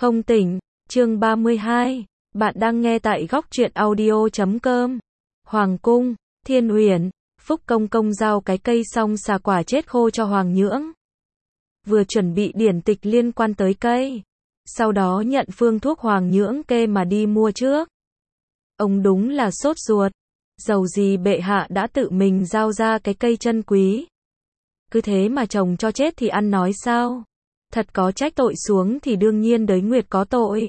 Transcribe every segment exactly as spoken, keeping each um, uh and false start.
Không tỉnh, chương ba mươi hai, bạn đang nghe tại góc truyện audio chấm com. Hoàng cung, Thiên Uyển, Phúc Công Công giao cái cây song xà quả chết khô cho Hoàng Nhưỡng. Vừa chuẩn bị điển tịch liên quan tới cây, sau đó nhận phương thuốc Hoàng Nhưỡng kê mà đi mua trước. Ông đúng là sốt ruột, dầu gì bệ hạ đã tự mình giao ra cái cây chân quý. Cứ thế mà trồng cho chết thì ăn nói sao? Thật có trách tội xuống thì đương nhiên Đới Nguyệt có tội.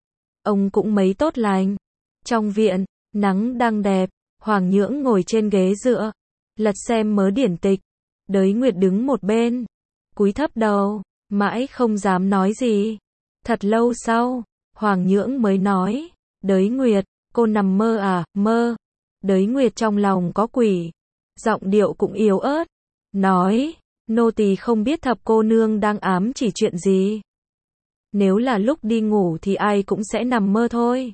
Ông cũng mấy tốt lành. Trong viện, nắng đang đẹp, Hoàng Nhưỡng ngồi trên ghế dựa, lật xem mớ điển tịch. Đới Nguyệt đứng một bên, cúi thấp đầu, mãi không dám nói gì. Thật lâu sau, Hoàng Nhưỡng mới nói, Đới Nguyệt, cô nằm mơ à, mơ. Đới Nguyệt trong lòng có quỷ, giọng điệu cũng yếu ớt, nói, nô tỳ không biết thập cô nương đang ám chỉ chuyện gì. Nếu là lúc đi ngủ thì ai cũng sẽ nằm mơ thôi.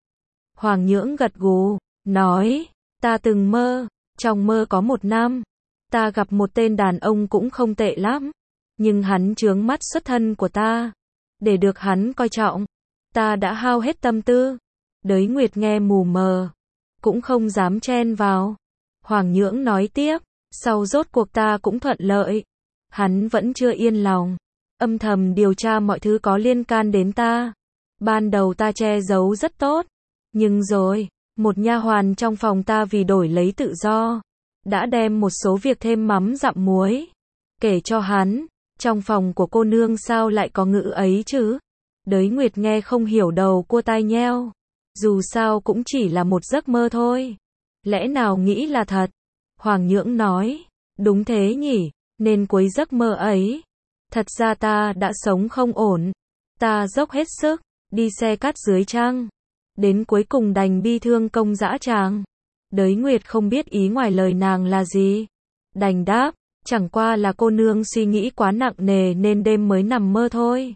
Hoàng Nhưỡng gật gù, nói, ta từng mơ, trong mơ có một năm, ta gặp một tên đàn ông cũng không tệ lắm, nhưng hắn chướng mắt xuất thân của ta. Để được hắn coi trọng, ta đã hao hết tâm tư. Đới Nguyệt nghe mù mờ, cũng không dám chen vào. Hoàng Nhưỡng nói tiếp, sau rốt cuộc ta cũng thuận lợi. Hắn vẫn chưa yên lòng, âm thầm điều tra mọi thứ có liên can đến ta. Ban đầu ta che giấu rất tốt, nhưng rồi, một nha hoàn trong phòng ta vì đổi lấy tự do, đã đem một số việc thêm mắm dặm muối, kể cho hắn. Trong phòng của cô nương sao lại có ngữ ấy chứ? Đới Nguyệt nghe không hiểu, đầu cua tai nheo. Dù sao cũng chỉ là một giấc mơ thôi. Lẽ nào nghĩ là thật? Hoàng Nhưỡng nói, đúng thế nhỉ, nên cuối giấc mơ ấy, thật ra ta đã sống không ổn. Ta dốc hết sức, đi xe cát dưới trăng, đến cuối cùng đành bi thương công dã tràng. Đới Nguyệt không biết ý ngoài lời nàng là gì, đành đáp, chẳng qua là cô nương suy nghĩ quá nặng nề nên đêm mới nằm mơ thôi.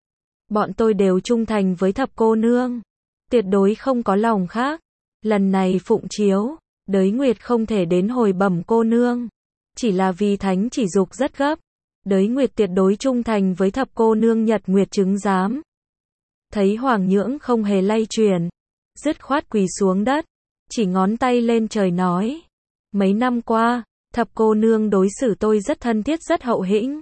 Bọn tôi đều trung thành với thập cô nương, tuyệt đối không có lòng khác. Lần này phụng chiếu, Đới Nguyệt không thể đến hồi bẩm cô nương, chỉ là vì thánh chỉ dục rất gấp. Đới Nguyệt tuyệt đối trung thành với thập cô nương, Nhật Nguyệt chứng giám. Thấy Hoàng Nhưỡng không hề lay chuyển, dứt khoát quỳ xuống đất, chỉ ngón tay lên trời nói, mấy năm qua, thập cô nương đối xử tôi rất thân thiết, rất hậu hĩnh.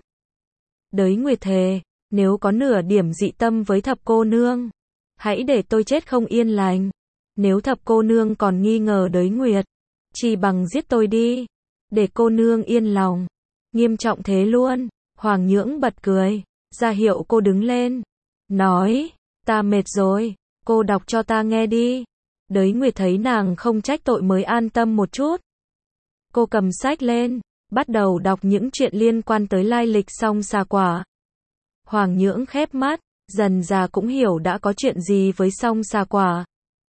Đới Nguyệt thề, nếu có nửa điểm dị tâm với thập cô nương, hãy để tôi chết không yên lành. Nếu thập cô nương còn nghi ngờ Đới Nguyệt, chỉ bằng giết tôi đi, để cô nương yên lòng. Nghiêm trọng thế luôn. Hoàng Nhưỡng bật cười, ra hiệu cô đứng lên, nói, ta mệt rồi, cô đọc cho ta nghe đi. Đới Nguyệt thấy nàng không trách tội mới an tâm một chút. Cô cầm sách lên, bắt đầu đọc những chuyện liên quan tới lai lịch song xà quả. Hoàng Nhưỡng khép mắt, dần dà cũng hiểu đã có chuyện gì với song xà quả.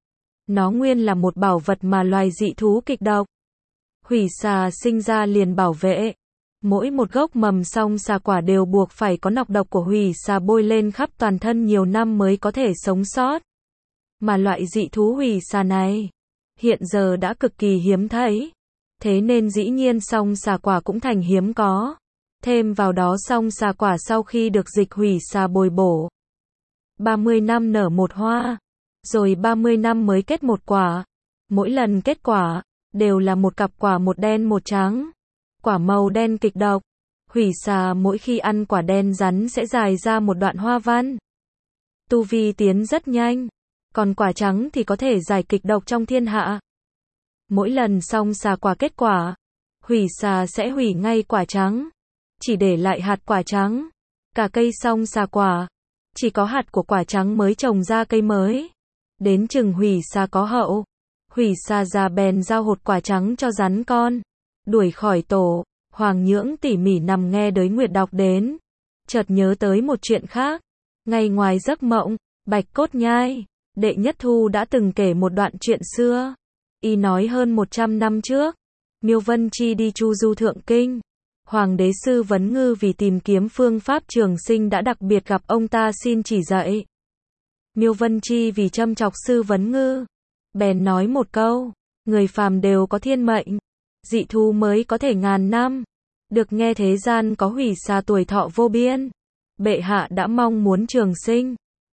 Nó nguyên là một bảo vật mà loài dị thú kịch độc. Hủy xà sinh ra liền bảo vệ. Mỗi một gốc mầm song xà quả đều buộc phải có nọc độc của hủy xà bôi lên khắp toàn thân nhiều năm mới có thể sống sót. Mà loại dị thú hủy xà này, hiện giờ đã cực kỳ hiếm thấy. Thế nên dĩ nhiên song xà quả cũng thành hiếm có. Thêm vào đó song xà quả sau khi được dịch hủy xà bồi bổ, ba mươi năm nở một hoa, rồi ba mươi năm mới kết một quả. Mỗi lần kết quả, đều là một cặp quả, một đen một trắng. Quả màu đen kịch độc. Hủy xà mỗi khi ăn quả đen rắn sẽ dài ra một đoạn hoa văn. Tu vi tiến rất nhanh. Còn quả trắng thì có thể giải kịch độc trong thiên hạ. Mỗi lần song xà quả kết quả, hủy xà sẽ hủy ngay quả trắng, chỉ để lại hạt quả trắng. Cả cây song xà quả, chỉ có hạt của quả trắng mới trồng ra cây mới. Đến chừng hủy xà có hậu, hủy xà già bèn giao hột quả trắng cho rắn con, đuổi khỏi tổ. Hoàng Nhưỡng tỉ mỉ nằm nghe Đới Nguyệt đọc đến, chợt nhớ tới một chuyện khác. Ngay ngoài giấc mộng, Bạch Cốt Nhai, Đệ Nhất Thu đã từng kể một đoạn chuyện xưa. Y nói hơn một trăm năm trước, Miêu Vân Chi đi chu du thượng kinh. Hoàng đế Sư Vấn Ngư vì tìm kiếm phương pháp trường sinh đã đặc biệt gặp ông ta xin chỉ dạy. Miêu Vân Chi vì châm chọc Sư Vấn Ngư, bèn nói một câu, người phàm đều có thiên mệnh, dị thú mới có thể ngàn năm. Được nghe thế gian có hủy xà tuổi thọ vô biên. Bệ hạ đã mong muốn trường sinh,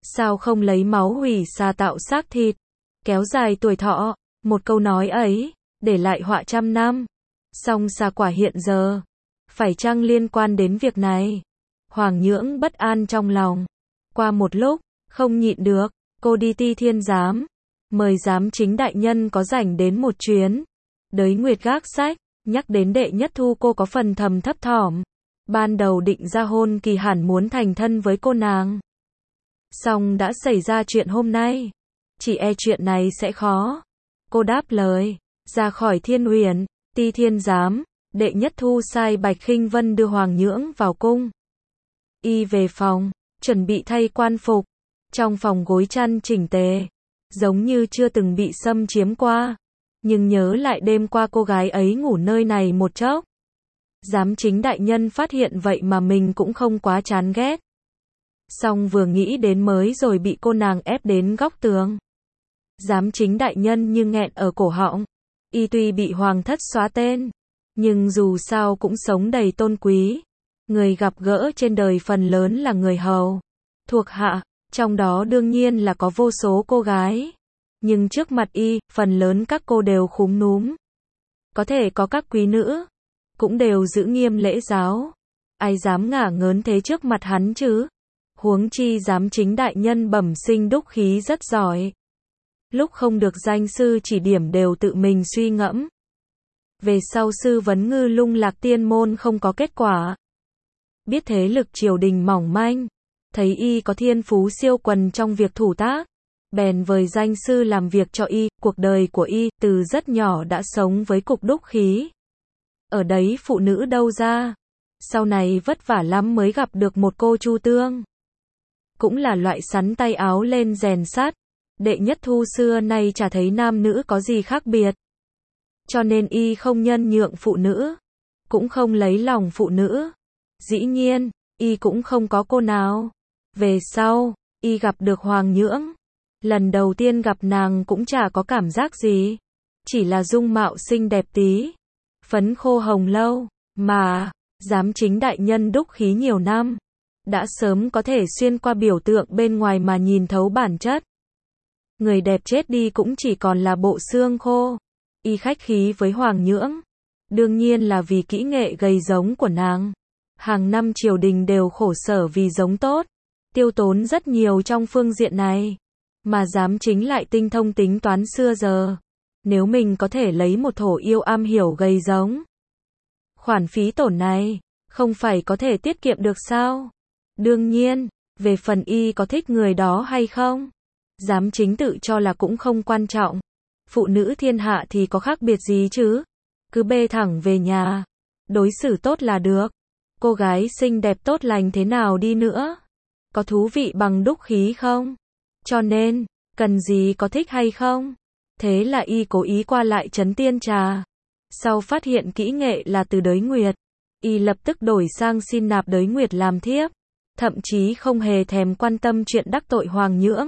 Sao không lấy máu hủy xà tạo xác thịt, kéo dài tuổi thọ, một câu nói ấy, để lại họa trăm năm. Song xà quả hiện giờ, phải chăng liên quan đến việc này? Hoàng Nhưỡng bất an trong lòng. Qua một lúc, không nhịn được, cô đi Ti Thiên Giám, mời giám chính đại nhân có rảnh đến một chuyến. Đới Nguyệt gác sách, nhắc đến Đệ Nhất Thu cô có phần thầm thấp thỏm. Ban đầu định ra hôn kỳ hẳn muốn thành thân với cô nàng. Song đã xảy ra chuyện hôm nay, chỉ e chuyện này sẽ khó. Cô đáp lời, ra khỏi Thiên Uyển, Ti Thiên Giám, Đệ Nhất Thu sai Bạch Khinh Vân đưa Hoàng Nhưỡng vào cung. Y về phòng, chuẩn bị thay quan phục. Trong phòng gối chăn chỉnh tề, giống như chưa từng bị xâm chiếm qua. Nhưng nhớ lại đêm qua cô gái ấy ngủ nơi này một chốc. Giám chính đại nhân phát hiện vậy mà mình cũng không quá chán ghét. Song vừa nghĩ đến mới rồi bị cô nàng ép đến góc tường. Giám chính đại nhân như nghẹn ở cổ họng. Y tuy bị hoàng thất xóa tên, nhưng dù sao cũng sống đầy tôn quý. Người gặp gỡ trên đời phần lớn là người hầu, thuộc hạ, trong đó đương nhiên là có vô số cô gái. Nhưng trước mặt y, phần lớn các cô đều khúm núm. Có thể có các quý nữ, cũng đều giữ nghiêm lễ giáo. Ai dám ngả ngớn thế trước mặt hắn chứ? Huống chi giám chính đại nhân bẩm sinh đúc khí rất giỏi. Lúc không được danh sư chỉ điểm đều tự mình suy ngẫm. Về sau sư vấn ngư lung lạc tiên môn không có kết quả. Biết thế lực triều đình mỏng manh, thấy y có thiên phú siêu quần trong việc thủ tác, bèn vời danh sư làm việc cho y. Cuộc đời của y từ rất nhỏ đã sống với cục đúc khí. Ở đấy phụ nữ đâu ra, sau này vất vả lắm mới gặp được một cô Chu Tương. Cũng là loại sắn tay áo lên rèn sắt. Đệ Nhất Thu xưa nay chả thấy nam nữ có gì khác biệt. Cho nên y không nhân nhượng phụ nữ, cũng không lấy lòng phụ nữ. Dĩ nhiên, y cũng không có cô nào. Về sau, y gặp được Hoàng Nhưỡng. Lần đầu tiên gặp nàng cũng chả có cảm giác gì. Chỉ là dung mạo xinh đẹp tí, phấn khô hồng lâu, mà, giám chính đại nhân đúc khí nhiều năm. Đã sớm có thể xuyên qua biểu tượng bên ngoài mà nhìn thấu bản chất. Người đẹp chết đi cũng chỉ còn là bộ xương khô. Y khách khí với Hoàng Nhưỡng, đương nhiên là vì kỹ nghệ gầy giống của nàng. Hàng năm triều đình đều khổ sở vì giống tốt, tiêu tốn rất nhiều trong phương diện này. Mà giám chính lại tinh thông tính toán xưa giờ. Nếu mình có thể lấy một thổ yêu am hiểu gầy giống, khoản phí tổn này, không phải có thể tiết kiệm được sao? Đương nhiên, về phần y có thích người đó hay không, giám chính tự cho là cũng không quan trọng. Phụ nữ thiên hạ thì có khác biệt gì chứ? Cứ bê thẳng về nhà, đối xử tốt là được. Cô gái xinh đẹp tốt lành thế nào đi nữa, có thú vị bằng đúc khí không? Cho nên, cần gì có thích hay không? Thế là y cố ý qua lại Trấn Tiên Trà. Sau phát hiện kỹ nghệ là từ Đới Nguyệt, y lập tức đổi sang xin nạp Đới Nguyệt làm thiếp. Thậm chí không hề thèm quan tâm chuyện đắc tội Hoàng Nhưỡng.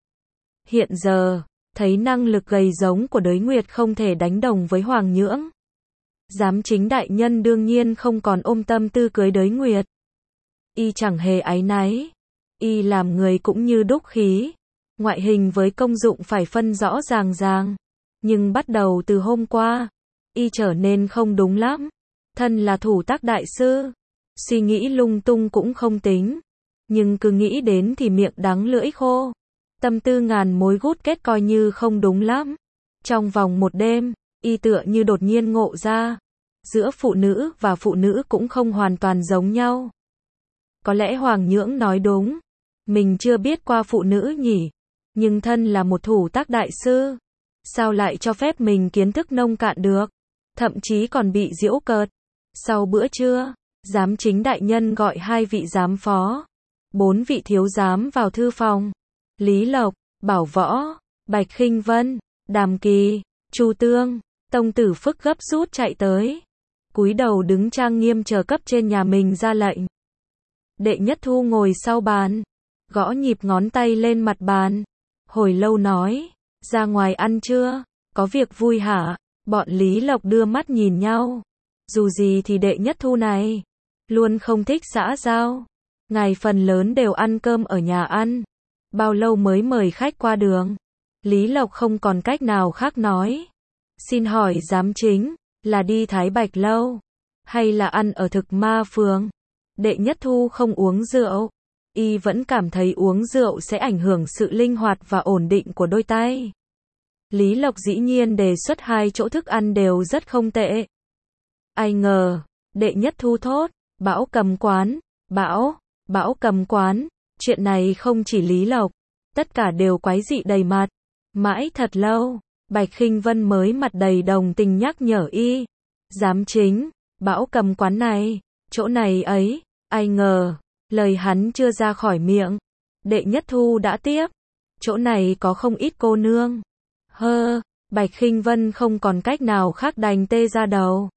Hiện giờ, thấy năng lực gầy giống của Đới Nguyệt không thể đánh đồng với Hoàng Nhưỡng. Giám chính đại nhân đương nhiên không còn ôm tâm tư cưới Đới Nguyệt. Y chẳng hề áy náy. Y làm người cũng như đúc khí. Ngoại hình với công dụng phải phân rõ ràng ràng. Nhưng bắt đầu từ hôm qua, y trở nên không đúng lắm. Thân là thủ tác đại sư, suy nghĩ lung tung cũng không tính. Nhưng cứ nghĩ đến thì miệng đắng lưỡi khô. Tâm tư ngàn mối gút kết coi như không đúng lắm. Trong vòng một đêm, y tựa như đột nhiên ngộ ra. Giữa phụ nữ và phụ nữ cũng không hoàn toàn giống nhau. Có lẽ Hoàng Nhưỡng nói đúng. Mình chưa biết qua phụ nữ nhỉ. Nhưng thân là một thủ tác đại sư, sao lại cho phép mình kiến thức nông cạn được. Thậm chí còn bị giễu cợt. Sau bữa trưa, giám chính đại nhân gọi hai vị giám phó, bốn vị thiếu giám vào thư phòng. Lý Lộc, Bảo Võ, Bạch Khinh Vân, Đàm Kỳ, Chu Tương, Tông Tử Phức gấp rút chạy tới. Cúi đầu đứng trang nghiêm chờ cấp trên nhà mình ra lệnh. Đệ Nhất Thu ngồi sau bàn, gõ nhịp ngón tay lên mặt bàn. Hồi lâu nói, ra ngoài ăn trưa, có việc vui hả? Bọn Lý Lộc đưa mắt nhìn nhau. Dù gì thì Đệ Nhất Thu này, luôn không thích xã giao. Ngày phần lớn đều ăn cơm ở nhà ăn. bao lâu mới mời khách qua đường? Lý Lộc không còn cách nào khác nói. Xin hỏi giám chính, là đi Thái Bạch Lâu, hay là ăn ở Thực Ma Phường? Đệ Nhất Thu không uống rượu. Y vẫn cảm thấy uống rượu sẽ ảnh hưởng sự linh hoạt và ổn định của đôi tay. Lý Lộc dĩ nhiên đề xuất hai chỗ thức ăn đều rất không tệ. Ai ngờ, Đệ Nhất Thu thốt, Bão Cầm Quán, Bão, Bão Cầm Quán, chuyện này không chỉ Lý Lộc, tất cả đều quái dị đầy mặt. Mãi thật lâu, Bạch Khinh Vân mới mặt đầy đồng tình nhắc nhở y. Giám chính, Bão Cầm Quán này, chỗ này ấy, ai ngờ, lời hắn chưa ra khỏi miệng. Đệ Nhất Thu đã tiếp, chỗ này có không ít cô nương. Hơ, Bạch Khinh Vân không còn cách nào khác đành tê ra đầu.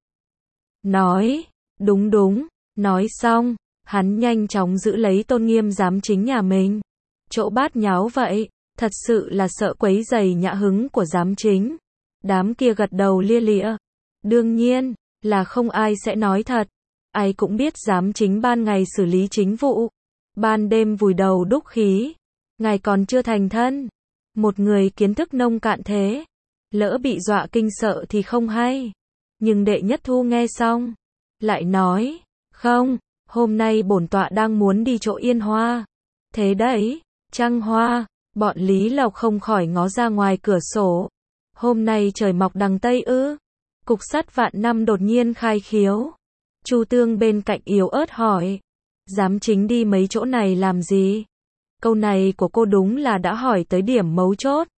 Nói, đúng đúng, nói xong, hắn nhanh chóng giữ lấy tôn nghiêm giám chính nhà mình. Chỗ bát nháo vậy, thật sự là sợ quấy rầy nhã hứng của giám chính. Đám kia gật đầu lia lịa. Đương nhiên, là không ai sẽ nói thật. Ai cũng biết giám chính ban ngày xử lý chính vụ, ban đêm vùi đầu đúc khí. Ngài còn chưa thành thân. Một người kiến thức nông cạn thế, lỡ bị dọa kinh sợ thì không hay. Nhưng Đệ Nhất Thu nghe xong, lại nói, không, hôm nay bổn tọa đang muốn đi chỗ Yên Hoa. Thế đấy, Trăng Hoa, bọn Lý Lộc không khỏi ngó ra ngoài cửa sổ. Hôm nay trời mọc đằng Tây ư? Cục sắt vạn năm đột nhiên khai khiếu. Chu Tương bên cạnh yếu ớt hỏi, giám chính đi mấy chỗ này làm gì? Câu này của cô đúng là đã hỏi tới điểm mấu chốt.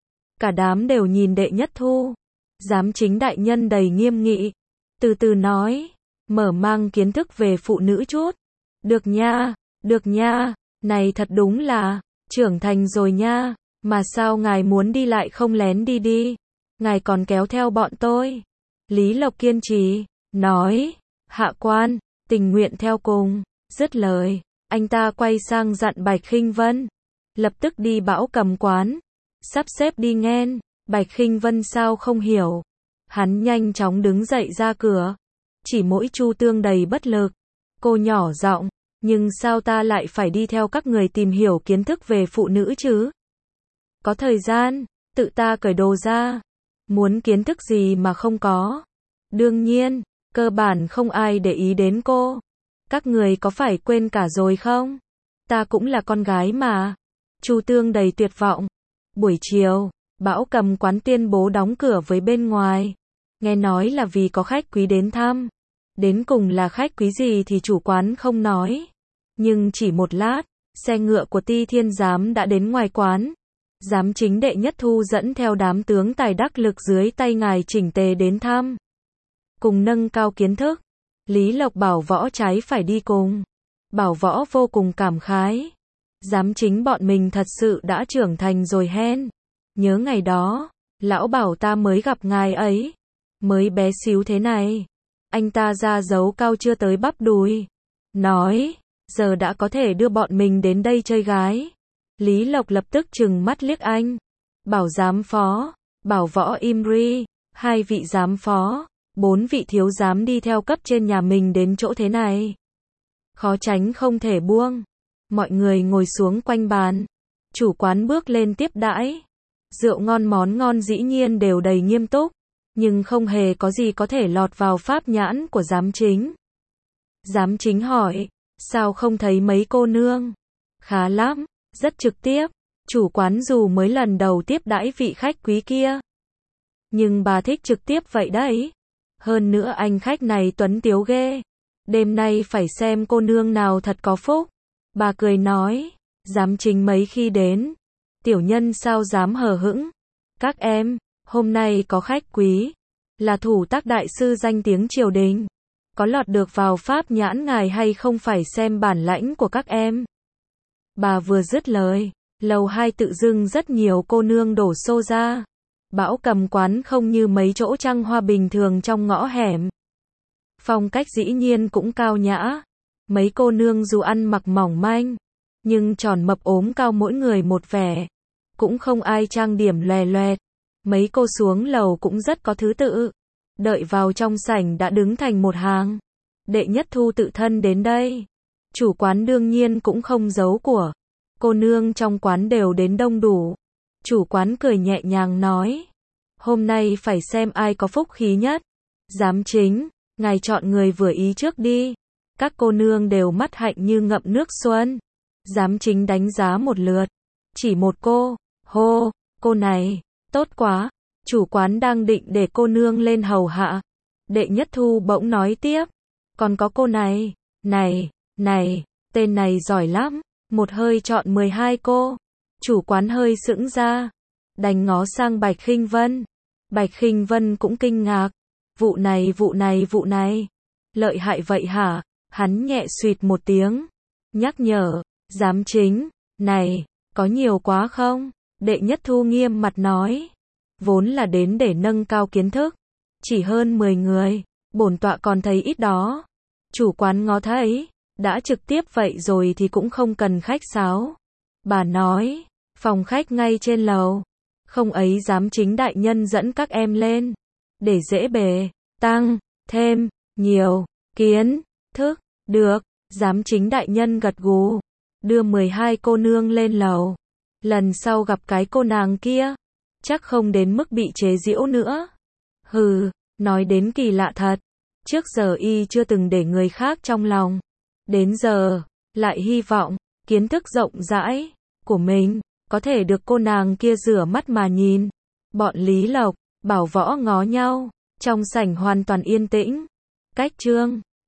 Cả đám đều nhìn Đệ Nhất Thu. Giám chính đại nhân đầy nghiêm nghị, từ từ nói, mở mang kiến thức về phụ nữ chút. Được nha, được nha, này thật đúng là, trưởng thành rồi nha, mà sao ngài muốn đi lại không lén đi đi, ngài còn kéo theo bọn tôi. Lý Lộc kiên trì, nói, hạ quan, tình nguyện theo cùng. Dứt lời, anh ta quay sang dặn Bạch Khinh Vân, lập tức đi Bão Cầm Quán, sắp xếp đi nghen. Bạch Khinh Vân sao không hiểu. Hắn nhanh chóng đứng dậy ra cửa. Chỉ mỗi Chu Tương đầy bất lực. Cô nhỏ giọng, nhưng sao ta lại phải đi theo các người tìm hiểu kiến thức về phụ nữ chứ? Có thời gian, tự ta cởi đồ ra. Muốn kiến thức gì mà không có? Đương nhiên, cơ bản không ai để ý đến cô. Các người có phải quên cả rồi không? Ta cũng là con gái mà. Chu Tương đầy tuyệt vọng. Buổi chiều, Bão Cầm Quán tuyên bố đóng cửa với bên ngoài. Nghe nói là vì có khách quý đến thăm. Đến cùng là khách quý gì thì chủ quán không nói. Nhưng chỉ một lát, xe ngựa của Ti Thiên Giám đã đến ngoài quán. Giám chính Đệ Nhất Thu dẫn theo đám tướng tài đắc lực dưới tay ngài chỉnh tề đến thăm. Cùng nâng cao kiến thức. Lý Lộc bảo Võ trái phải đi cùng. Bảo Võ vô cùng cảm khái. Giám chính bọn mình thật sự đã trưởng thành rồi hen. Nhớ ngày đó, lão bảo ta mới gặp ngài ấy. Mới bé xíu thế này. Anh ta ra dấu cao chưa tới bắp đùi. Nói, giờ đã có thể đưa bọn mình đến đây chơi gái. Lý Lộc lập tức trừng mắt liếc anh. Bảo giám phó, bảo Võ Imri, hai vị giám phó, bốn vị thiếu giám đi theo cấp trên nhà mình đến chỗ thế này. Khó tránh không thể buông. Mọi người ngồi xuống quanh bàn. Chủ quán bước lên tiếp đãi. Rượu ngon món ngon dĩ nhiên đều đầy nghiêm túc, nhưng không hề có gì có thể lọt vào pháp nhãn của giám chính. Giám chính hỏi, sao không thấy mấy cô nương? Khá lắm, rất trực tiếp. Chủ quán dù mới lần đầu tiếp đãi vị khách quý kia, nhưng bà thích trực tiếp vậy đấy. Hơn nữa anh khách này tuấn tiếu ghê. Đêm nay phải xem cô nương nào thật có phúc. Bà cười nói, giám chính mấy khi đến, tiểu nhân sao dám hờ hững. Các em, hôm nay có khách quý, là thủ tác đại sư danh tiếng triều đình. Có lọt được vào pháp nhãn ngài hay không phải xem bản lãnh của các em. Bà vừa dứt lời, lầu hai tự dưng rất nhiều cô nương đổ xô ra. Bão Cầm Quán không như mấy chỗ trăng hoa bình thường trong ngõ hẻm. Phong cách dĩ nhiên cũng cao nhã. Mấy cô nương dù ăn mặc mỏng manh, nhưng tròn mập ốm cao mỗi người một vẻ. Cũng không ai trang điểm lòe loẹt. Mấy cô xuống lầu cũng rất có thứ tự. Đợi vào trong sảnh đã đứng thành một hàng. Đệ Nhất Thu tự thân đến đây. Chủ quán đương nhiên cũng không giấu của. cô nương trong quán đều đến đông đủ. Chủ quán cười nhẹ nhàng nói, hôm nay phải xem ai có phúc khí nhất. Giám chính, ngài chọn người vừa ý trước đi. Các cô nương đều mắt hạnh như ngậm nước xuân. Giám chính đánh giá một lượt, chỉ một cô, hô, cô này, tốt quá. Chủ quán đang định để cô nương lên hầu hạ. Đệ Nhất Thu bỗng nói tiếp, còn có cô này, này, này, tên này giỏi lắm, một hơi chọn mười hai cô. Chủ quán hơi sững ra, đành ngó sang Bạch Khinh Vân. Bạch Khinh Vân cũng kinh ngạc, vụ này vụ này vụ này, lợi hại vậy hả? Hắn nhẹ suýt một tiếng, nhắc nhở, giám chính, này, có nhiều quá không? Đệ Nhất Thu nghiêm mặt nói, vốn là đến để nâng cao kiến thức, chỉ hơn mười người, bổn tọa còn thấy ít đó. Chủ quán ngó thấy, đã trực tiếp vậy rồi thì cũng không cần khách sáo. Bà nói, phòng khách ngay trên lầu, không ấy giám chính đại nhân dẫn các em lên, để dễ bề, tăng, thêm, nhiều, kiến, thức, được, giám chính đại nhân gật gù, đưa mười hai cô nương lên lầu. Lần sau gặp cái cô nàng kia, chắc không đến mức bị chế giễu nữa. Hừ, nói đến kỳ lạ thật, trước giờ y chưa từng để người khác trong lòng, đến giờ, lại hy vọng, kiến thức rộng rãi của mình, có thể được cô nàng kia rửa mắt mà nhìn. Bọn Lý Lộc, Bảo Võ ngó nhau, trong sảnh hoàn toàn yên tĩnh. Cách Trương